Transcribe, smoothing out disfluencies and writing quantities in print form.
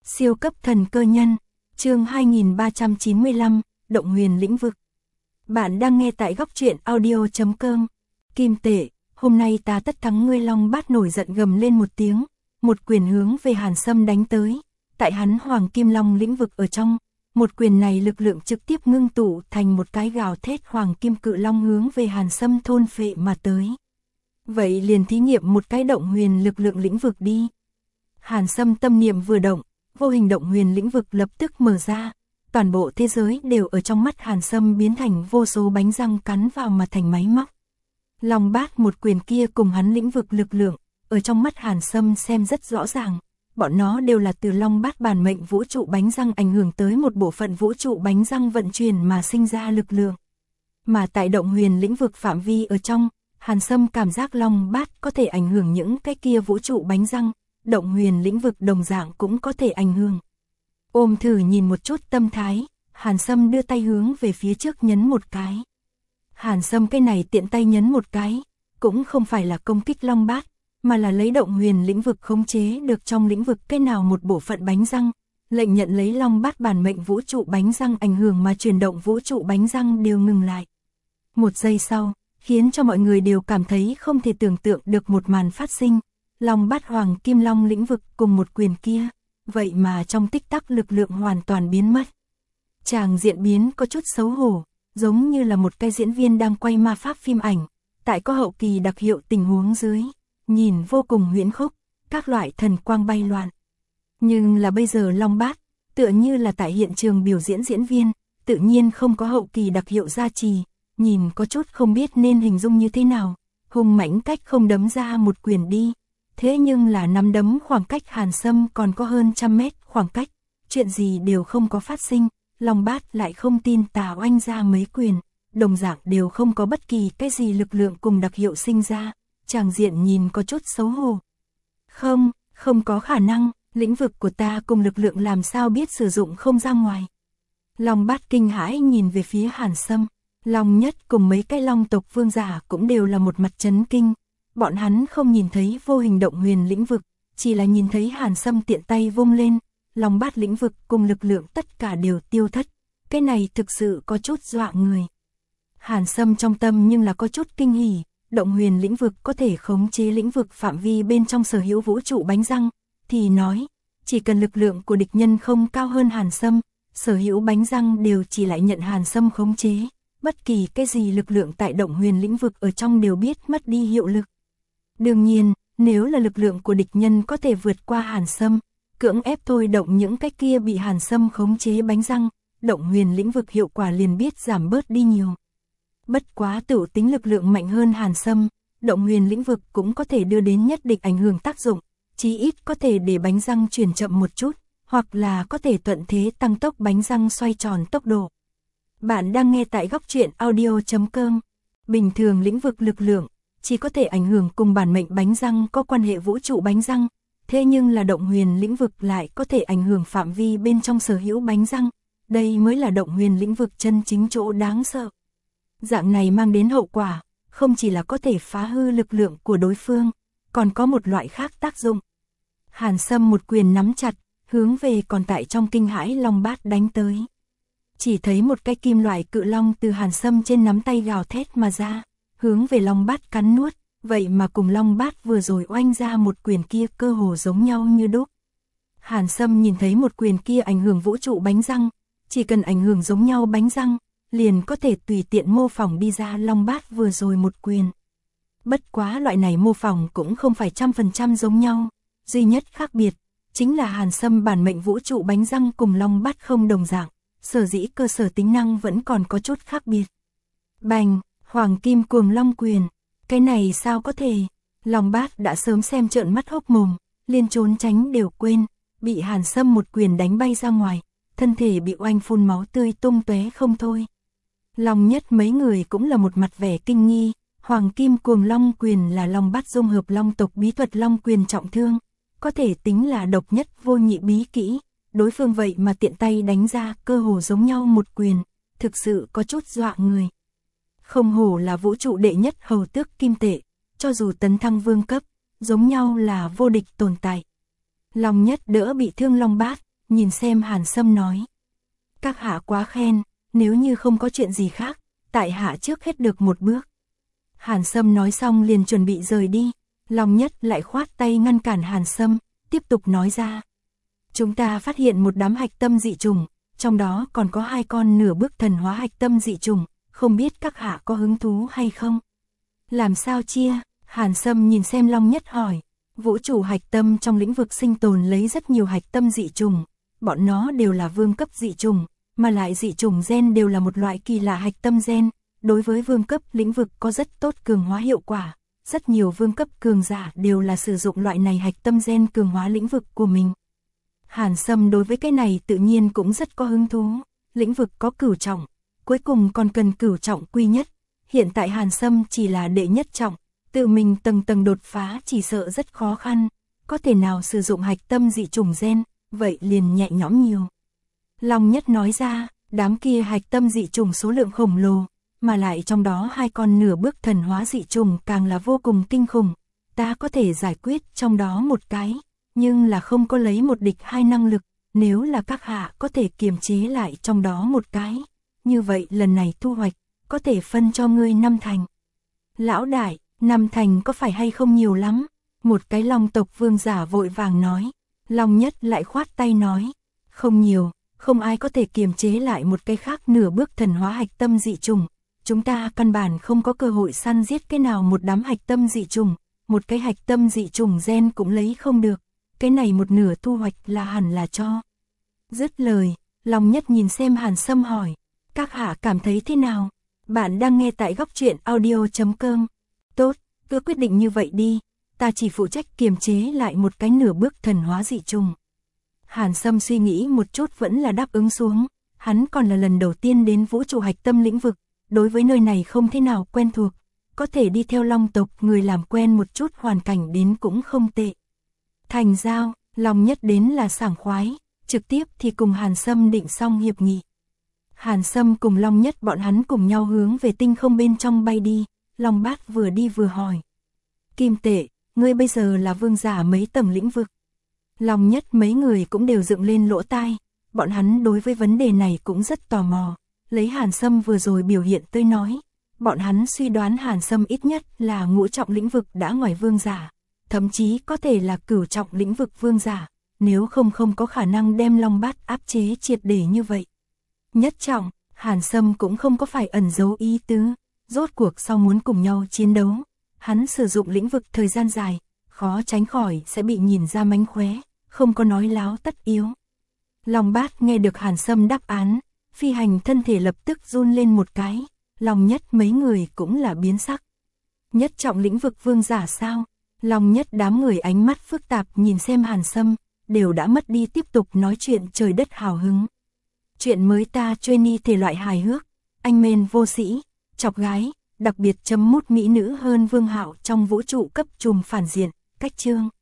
Siêu cấp thần cơ nhân, chương 2395, Động Huyền lĩnh vực. Bạn đang nghe tại góc truyện audio.com. Kim Tể, hôm nay ta tất thắng ngươi. Long Bát nổi giận gầm lên một tiếng, một quyền hướng về Hàn Sâm đánh tới. Tại hắn Hoàng Kim Long lĩnh vực ở trong, một quyền này lực lượng trực tiếp ngưng tụ thành một cái gào thét Hoàng Kim Cự Long hướng về Hàn Sâm thôn phệ mà tới. Vậy liền thí nghiệm một cái động huyền lực lượng lĩnh vực đi. Hàn Sâm tâm niệm vừa động, vô hình động huyền lĩnh vực lập tức mở ra, toàn bộ thế giới đều ở trong mắt Hàn Sâm biến thành vô số bánh răng cắn vào mà thành máy móc. Long Bát một quyền kia cùng hắn lĩnh vực lực lượng, ở trong mắt Hàn Sâm xem rất rõ ràng, bọn nó đều là từ Long Bát bản mệnh vũ trụ bánh răng ảnh hưởng tới một bộ phận vũ trụ bánh răng vận chuyển mà sinh ra lực lượng. Mà tại động huyền lĩnh vực phạm vi ở trong, Hàn Sâm cảm giác Long Bát có thể ảnh hưởng những cái kia vũ trụ bánh răng, động huyền lĩnh vực đồng dạng cũng có thể ảnh hưởng. Ôm thử nhìn một chút tâm thái, Hàn Sâm đưa tay hướng về phía trước nhấn một cái. Hàn Sâm cái này tiện tay nhấn một cái, cũng không phải là công kích Long Bát, mà là lấy động huyền lĩnh vực khống chế được trong lĩnh vực cái nào một bộ phận bánh răng, lệnh nhận lấy Long Bát bản mệnh vũ trụ bánh răng ảnh hưởng mà chuyển động vũ trụ bánh răng đều ngừng lại. Một giây sau, khiến cho mọi người đều cảm thấy không thể tưởng tượng được một màn phát sinh. Long Bát Hoàng Kim Long lĩnh vực cùng một quyền kia, vậy mà trong tích tắc lực lượng hoàn toàn biến mất. Chàng diện biến có chút xấu hổ, giống như là một cái diễn viên đang quay ma pháp phim ảnh, tại có hậu kỳ đặc hiệu tình huống dưới, nhìn vô cùng huyễn khốc, các loại thần quang bay loạn. Nhưng là bây giờ Long Bát, tựa như là tại hiện trường biểu diễn diễn viên, tự nhiên không có hậu kỳ đặc hiệu gia trì, nhìn có chút không biết nên hình dung như thế nào, hung mãnh cách không đấm ra một quyền đi. Thế nhưng là nắm đấm khoảng cách Hàn Sâm còn có hơn 100 mét khoảng cách, chuyện gì đều không có phát sinh, Long Bát lại không tin tà oanh ra mấy quyền, đồng dạng đều không có bất kỳ cái gì lực lượng cùng đặc hiệu sinh ra, chàng diện nhìn có chút xấu hổ. Không có khả năng, lĩnh vực của ta cùng lực lượng làm sao biết sử dụng không ra ngoài. Long Bát kinh hãi nhìn về phía Hàn Sâm, Long Nhất cùng mấy cái Long tộc vương giả cũng đều là một mặt chấn kinh. Bọn hắn không nhìn thấy vô hình động huyền lĩnh vực, chỉ là nhìn thấy Hàn Sâm tiện tay vung lên, Long Bát lĩnh vực cùng lực lượng tất cả đều tiêu thất. Cái này thực sự có chút dọa người. Hàn Sâm trong tâm nhưng là có chút kinh hỉ, động huyền lĩnh vực có thể khống chế lĩnh vực phạm vi bên trong sở hữu vũ trụ bánh răng, thì nói, chỉ cần lực lượng của địch nhân không cao hơn Hàn Sâm, sở hữu bánh răng đều chỉ lại nhận Hàn Sâm khống chế, bất kỳ cái gì lực lượng tại động huyền lĩnh vực ở trong đều biết mất đi hiệu lực. Đương nhiên, nếu là lực lượng của địch nhân có thể vượt qua Hàn Sâm, cưỡng ép thôi động những cái kia bị Hàn Sâm khống chế bánh răng, động huyền lĩnh vực hiệu quả liền biết giảm bớt đi nhiều. Bất quá tựu tính lực lượng mạnh hơn Hàn Sâm, động huyền lĩnh vực cũng có thể đưa đến nhất định ảnh hưởng tác dụng, chí ít có thể để bánh răng chuyển chậm một chút, hoặc là có thể thuận thế tăng tốc bánh răng xoay tròn tốc độ. Bạn đang nghe tại góc truyện audio.com. Bình thường lĩnh vực lực lượng chỉ có thể ảnh hưởng cùng bản mệnh bánh răng có quan hệ vũ trụ bánh răng, thế nhưng là động huyền lĩnh vực lại có thể ảnh hưởng phạm vi bên trong sở hữu bánh răng, đây mới là động huyền lĩnh vực chân chính chỗ đáng sợ. Dạng này mang đến hậu quả, không chỉ là có thể phá hư lực lượng của đối phương, còn có một loại khác tác dụng. Hàn Sâm một quyền nắm chặt, hướng về còn tại trong kinh hãi Long Bát đánh tới. Chỉ thấy một cái kim loại cự long từ Hàn Sâm trên nắm tay gào thét mà ra, hướng về Long Bát cắn nuốt, vậy mà cùng Long Bát vừa rồi oanh ra một quyền kia cơ hồ giống nhau như đúc. Hàn Sâm nhìn thấy một quyền kia ảnh hưởng vũ trụ bánh răng, chỉ cần ảnh hưởng giống nhau bánh răng, liền có thể tùy tiện mô phỏng đi ra Long Bát vừa rồi một quyền. Bất quá loại này mô phỏng cũng không phải 100% giống nhau, duy nhất khác biệt, chính là Hàn Sâm bản mệnh vũ trụ bánh răng cùng Long Bát không đồng dạng, sở dĩ cơ sở tính năng vẫn còn có chút khác biệt. Bành! Hoàng Kim Cuồng Long quyền, cái này sao có thể? Long Bát đã sớm xem trợn mắt hốc mồm, liên trốn tránh đều quên, bị Hàn Sâm một quyền đánh bay ra ngoài, thân thể bị oanh phun máu tươi tung tóe không thôi. Long Nhất mấy người cũng là một mặt vẻ kinh nghi, Hoàng Kim Cuồng Long quyền là Long Bát dung hợp Long tộc bí thuật Long quyền trọng thương, có thể tính là độc nhất vô nhị bí kỹ, đối phương vậy mà tiện tay đánh ra cơ hồ giống nhau một quyền, thực sự có chút dọa người. Không hổ là vũ trụ đệ nhất hầu tước Kim Tể, cho dù tấn thăng vương cấp, giống nhau là vô địch tồn tại. Long Nhất đỡ bị thương Long Bát, nhìn xem Hàn Sâm nói. Các hạ quá khen, nếu như không có chuyện gì khác, tại hạ trước hết được một bước. Hàn Sâm nói xong liền chuẩn bị rời đi, Long Nhất lại khoát tay ngăn cản Hàn Sâm, tiếp tục nói ra. Chúng ta phát hiện một đám hạch tâm dị trùng, trong đó còn có 2 con nửa bước thần hóa hạch tâm dị trùng, không biết các hạ có hứng thú hay không? Làm sao chia? Hàn Sâm nhìn xem Long Nhất hỏi. Vũ trụ hạch tâm trong lĩnh vực sinh tồn lấy rất nhiều hạch tâm dị trùng, bọn nó đều là vương cấp dị trùng, mà lại dị trùng gen đều là một loại kỳ lạ hạch tâm gen, đối với vương cấp lĩnh vực có rất tốt cường hóa hiệu quả, rất nhiều vương cấp cường giả đều là sử dụng loại này hạch tâm gen cường hóa lĩnh vực của mình. Hàn Sâm đối với cái này tự nhiên cũng rất có hứng thú, lĩnh vực có cửu trọng, cuối cùng còn cần cửu trọng quy nhất, hiện tại Hàn Sâm chỉ là đệ nhất trọng, tự mình tầng tầng đột phá chỉ sợ rất khó khăn, có thể nào sử dụng hạch tâm dị trùng gen, vậy liền nhẹ nhõm nhiều. Long Nhất nói ra, đám kia hạch tâm dị trùng số lượng khổng lồ, mà lại trong đó 2 con nửa bước thần hóa dị trùng càng là vô cùng kinh khủng, ta có thể giải quyết trong đó một cái, nhưng là không có lấy một địch 2 năng lực, nếu là các hạ có thể kiềm chế lại trong đó một cái, như vậy lần này thu hoạch, có thể phân cho ngươi 5 thành. Lão đại, 5 thành có phải hay không nhiều lắm? Một cái Long tộc vương giả vội vàng nói. Long Nhất lại khoát tay nói. Không nhiều, không ai có thể kiềm chế lại một cái khác nửa bước thần hóa hạch tâm dị trùng. Chúng ta căn bản không có cơ hội săn giết cái nào một đám hạch tâm dị trùng. Một cái hạch tâm dị trùng gen cũng lấy không được. Cái này một nửa thu hoạch là hẳn là cho. Dứt lời, Long Nhất nhìn xem Hàn Sâm hỏi. Các hạ cảm thấy thế nào? Bạn đang nghe tại góc truyện audio.com. Tốt, cứ quyết định như vậy đi, ta chỉ phụ trách kiềm chế lại một cái nửa bước thần hóa dị trùng. Hàn Sâm suy nghĩ một chút vẫn là đáp ứng xuống, hắn còn là lần đầu tiên đến vũ trụ hạch tâm lĩnh vực, đối với nơi này không thế nào quen thuộc, có thể đi theo Long tộc người làm quen một chút hoàn cảnh đến cũng không tệ. Thành giao, Long Nhất đến là sảng khoái, trực tiếp thì cùng Hàn Sâm định xong hiệp nghị. Hàn Sâm cùng Long Nhất bọn hắn cùng nhau hướng về tinh không bên trong bay đi. Long Bát vừa đi vừa hỏi. Kim Tệ, ngươi bây giờ là vương giả mấy tầng lĩnh vực? Long Nhất mấy người cũng đều dựng lên lỗ tai, bọn hắn đối với vấn đề này cũng rất tò mò. Lấy Hàn Sâm vừa rồi biểu hiện tới nói, bọn hắn suy đoán Hàn Sâm ít nhất là ngũ trọng lĩnh vực đã ngoài vương giả, thậm chí có thể là cửu trọng lĩnh vực vương giả, nếu không có khả năng đem Long Bát áp chế triệt để như vậy. Nhất trọng, Hàn Sâm cũng không có phải ẩn giấu ý tứ. Rốt cuộc sau muốn cùng nhau chiến đấu, hắn sử dụng lĩnh vực thời gian dài, khó tránh khỏi sẽ bị nhìn ra mánh khóe, không có nói láo tất yếu. Long Bát nghe được Hàn Sâm đáp án, phi hành thân thể lập tức run lên một cái, Long Nhất mấy người cũng là biến sắc. Nhất trọng lĩnh vực vương giả sao? Long Nhất đám người ánh mắt phức tạp nhìn xem Hàn Sâm, đều đã mất đi tiếp tục nói chuyện trời đất hào hứng. Chuyện mới ta trainee thể loại hài hước, anh men vô sĩ, chọc gái, đặc biệt chấm mút mỹ nữ hơn Vương Hạo trong vũ trụ cấp trùm phản diện, cách chương.